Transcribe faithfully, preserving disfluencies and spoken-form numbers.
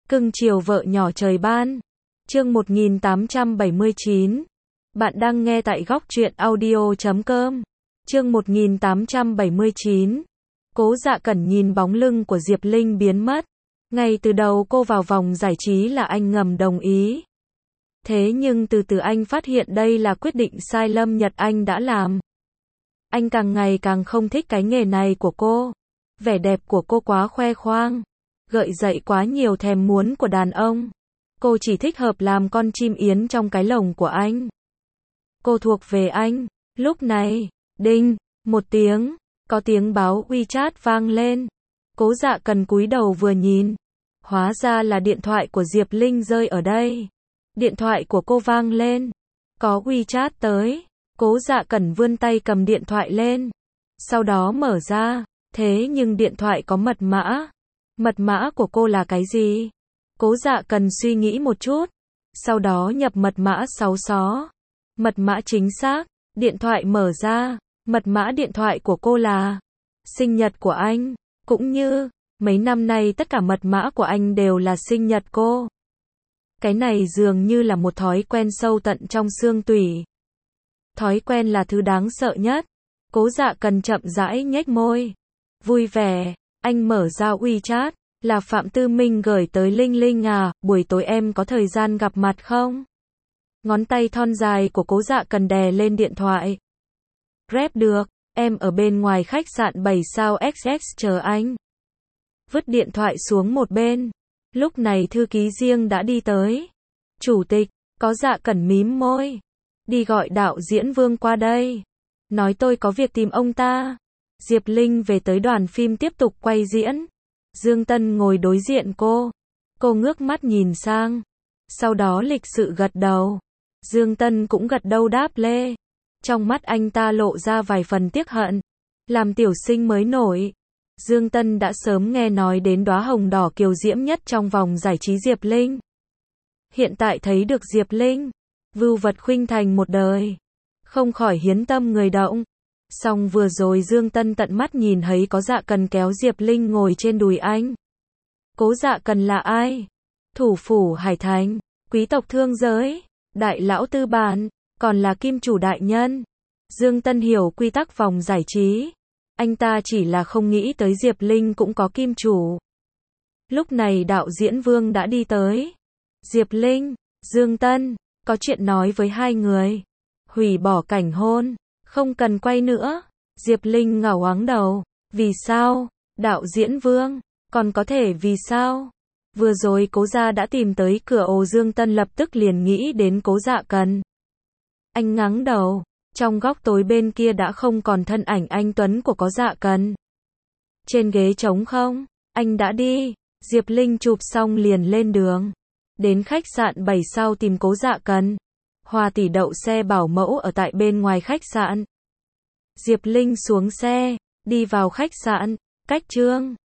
Cưng chiều vợ nhỏ trời ban. Chương một nghìn tám trăm bảy mươi chín. Bạn đang nghe tại góc truyện audio chấm com. Chương một nghìn tám trăm bảy mươi chín. Cố Dạ Cẩn nhìn bóng lưng của Diệp Linh biến mất. Ngay từ đầu cô vào vòng giải trí là anh ngầm đồng ý. Thế nhưng từ từ anh phát hiện đây là quyết định sai lầm Nhật Anh đã làm. Anh càng ngày càng không thích cái nghề này của cô. Vẻ đẹp của cô quá khoe khoang, gợi dậy quá nhiều thèm muốn của đàn ông. Cô chỉ thích hợp làm con chim yến trong cái lồng của anh. Cô thuộc về anh. Lúc này, đinh, một tiếng, có tiếng báo WeChat vang lên. Cố Dạ Cẩn cúi đầu vừa nhìn, hóa ra là điện thoại của Diệp Linh rơi ở đây. Điện thoại của cô vang lên, có WeChat tới. Cố Dạ Cẩn vươn tay cầm điện thoại lên, sau đó mở ra, thế nhưng điện thoại có mật mã. Mật mã của cô là cái gì? Cố Dạ Cẩn suy nghĩ một chút, sau đó nhập mật mã sáu xó. Mật mã chính xác, điện thoại mở ra, mật mã điện thoại của cô là sinh nhật của anh, cũng như mấy năm nay tất cả mật mã của anh đều là sinh nhật cô. Cái này dường như là một thói quen sâu tận trong xương tủy. Thói quen là thứ đáng sợ nhất. Cố Dạ Cẩn chậm rãi nhếch môi. Vui vẻ, anh mở ra WeChat, là Phạm Tư Minh gửi tới Linh Linh à, buổi tối em có thời gian gặp mặt không? Ngón tay thon dài của Cố Dạ Cẩn đè lên điện thoại. Rep được, em ở bên ngoài khách sạn bảy sao ích ích chờ anh. Vứt điện thoại xuống một bên. Lúc này thư ký riêng đã đi tới. Chủ tịch, Cố Dạ Cẩn mím môi. Đi gọi đạo diễn Vương qua đây. Nói tôi có việc tìm ông ta. Diệp Linh về tới đoàn phim tiếp tục quay diễn. Dương Tân ngồi đối diện cô. Cô ngước mắt nhìn sang. Sau đó lịch sự gật đầu. Dương Tân cũng gật đầu đáp lê. Trong mắt anh ta lộ ra vài phần tiếc hận. Làm tiểu sinh mới nổi. Dương Tân đã sớm nghe nói đến đóa hồng đỏ kiều diễm nhất trong vòng giải trí Diệp Linh. Hiện tại thấy được Diệp Linh, vưu vật khuynh thành một đời, không khỏi hiến tâm người động. Song vừa rồi Dương Tân tận mắt nhìn thấy Cố Dạ Cẩn kéo Diệp Linh ngồi trên đùi anh. Cố Dạ Cẩn là ai? Thủ phủ Hải Thành, quý tộc thương giới, đại lão tư bản, còn là kim chủ đại nhân. Dương Tân hiểu quy tắc vòng giải trí. Anh ta chỉ là không nghĩ tới Diệp Linh cũng có kim chủ. Lúc này đạo diễn Vương đã đi tới. Diệp Linh, Dương Tân, có chuyện nói với hai người. Hủy bỏ cảnh hôn, không cần quay nữa. Diệp Linh ngẩng ngoáng đầu. Vì sao? Đạo diễn Vương, còn có thể vì sao? Vừa rồi Cố gia đã tìm tới cửa ồ. Dương Tân lập tức liền nghĩ đến Cố Dạ Cẩn. Anh ngẩng đầu. Trong góc tối bên kia đã không còn thân ảnh anh tuấn của Cố Dạ Cẩn. Trên ghế trống không, anh đã đi. Diệp Linh chụp xong liền lên đường. Đến khách sạn bảy sao tìm Cố Dạ Cẩn. Hoa tỷ đậu xe bảo mẫu ở tại bên ngoài khách sạn. Diệp Linh xuống xe, đi vào khách sạn. Cách Trương